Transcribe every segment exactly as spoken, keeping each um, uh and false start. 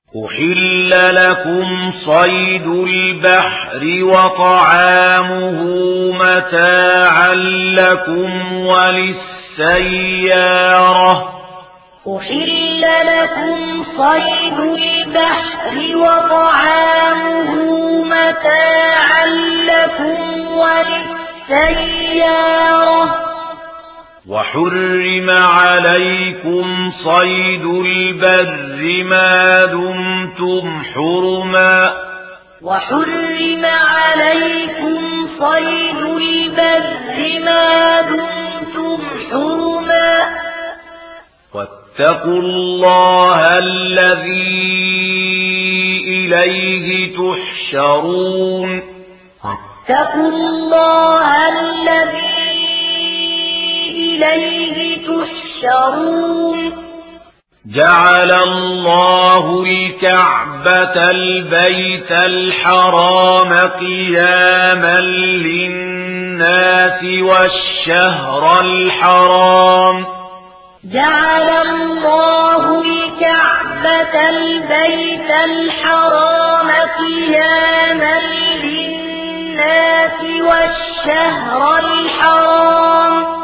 أحل لكم صيد البحر وطعامه متاعا لكم وللسيارة أحل لكم صيد البحر وطعامه متاعا لكم وللسيارة وحرم عليكم صيد البر ما دمتم حرما وحرم عليكم صيد البر ما دمتم حرما واتقوا الله الذي إليه تحشرون واتقوا الله الذي إليه تحشرون جعل الله الكعبة البيت الحرام قياما للناس والشهر الحرام جعل الله الكعبة البيت الحرام قياما للناس والشهر الحرام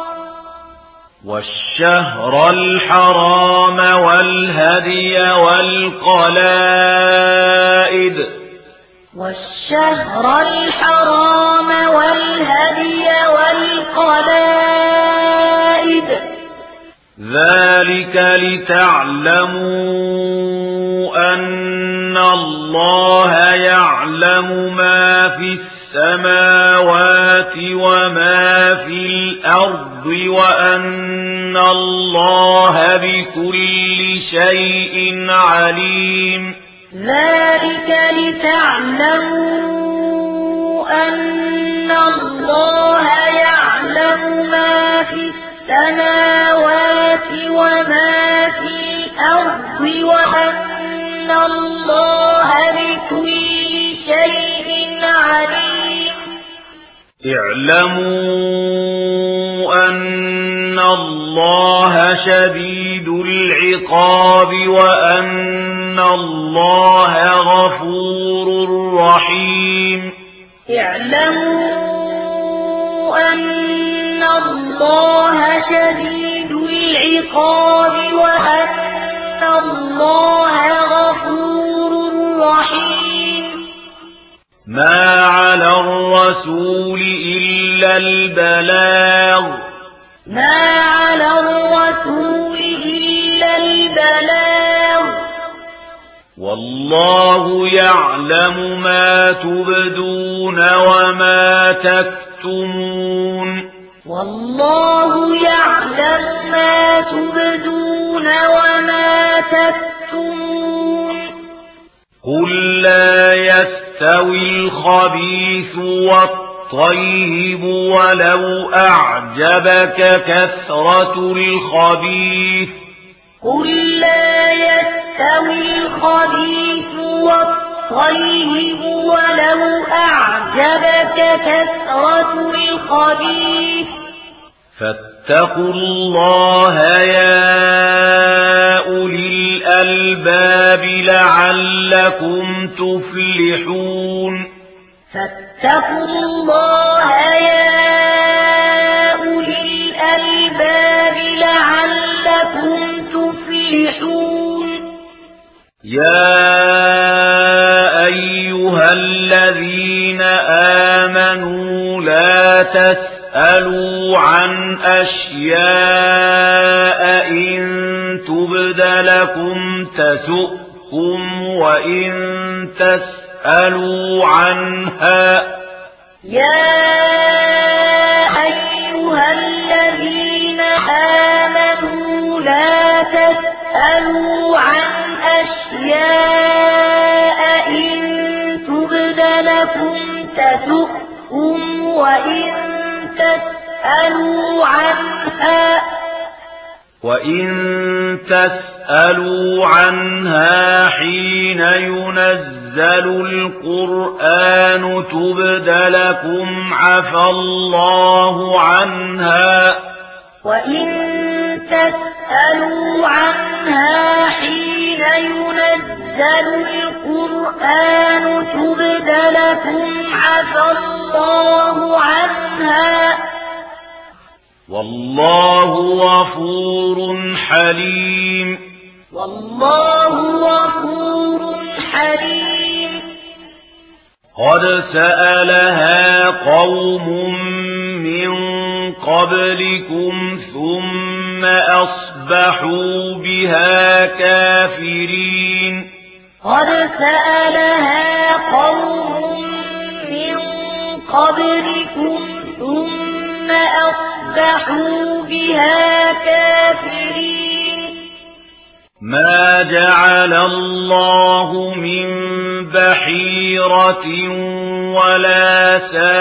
والشهر الحرام والهدي والقلائد والشهر الحرام والهدي والقلائد ذلك لتعلموا أن الله يعلم ما في السماوات وما في الأرض وأن الله بكل شيء عليم ذلك لتعلموا أن الله يعلم ما في السماوات وما في الأرض وأن الله بكل شيء عليم اعلموا أن الله شديد العقاب وأن الله غفور رحيم اعلموا أن الله شديد العقاب وأن الله غفور رحيم ما على الرسول إلا البلاغ ما على الرسول إلا البلاغ والله يعلم ما تبدون وما تكتمون والله يعلم ما تبدون وما تكتمون قل لا يستوي الخبيث والطيب ولو أعجبك كثرة الخبيث قل لا يستوي الخبيث والطيب ولو أعجبك كثرة الخبيث فاتقوا الله يا أولي الألباب لعلكم تفلحون فاتقوا الله يا أولي الألباب لعلكم تفلحون يا أيها الذين آمنوا لا تسألوا عن أشياء إن تبد لكم تسؤكم وإن تسألوا عنها يا أيها الذين آمنوا لا تسألوا عن أشياء إن تبد لكم تسؤكم وإن تسألوا عنها وإن تسألوا عنها حين ينزل القرآن تبد لكم عفى الله عنها وإن تسألوا عنها حين ينزل القرآن تبد لكم عفى الله عنها والله غفور حليم والله غفور حليم قد سألها قوم من قبلكم ثم أصبحوا بها كافرين قد سألها قوم من قبلكم ثم أصبحوا بها كافرين ما جعل الله من بحيرة ولا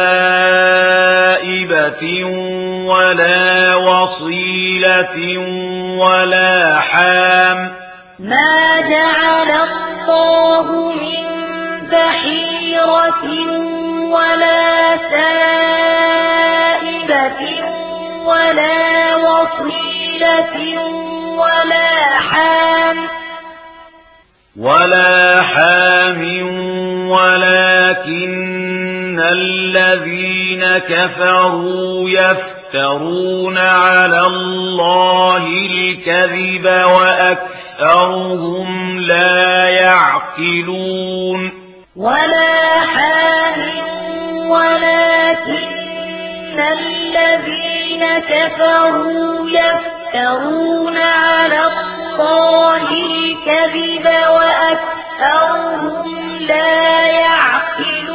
سائبة ولا وصيلة ولا حام ما جعل الله من بحيرة ولا سائبة ولا وصيلة ولا حام ولا حام ولكن الذين كفروا يفترون على الله الكذب وأكثرهم لا يعقلون ولا حام ولكن الذين كفروا يفترون على الله الكذب وأكثرهم لا يعقلون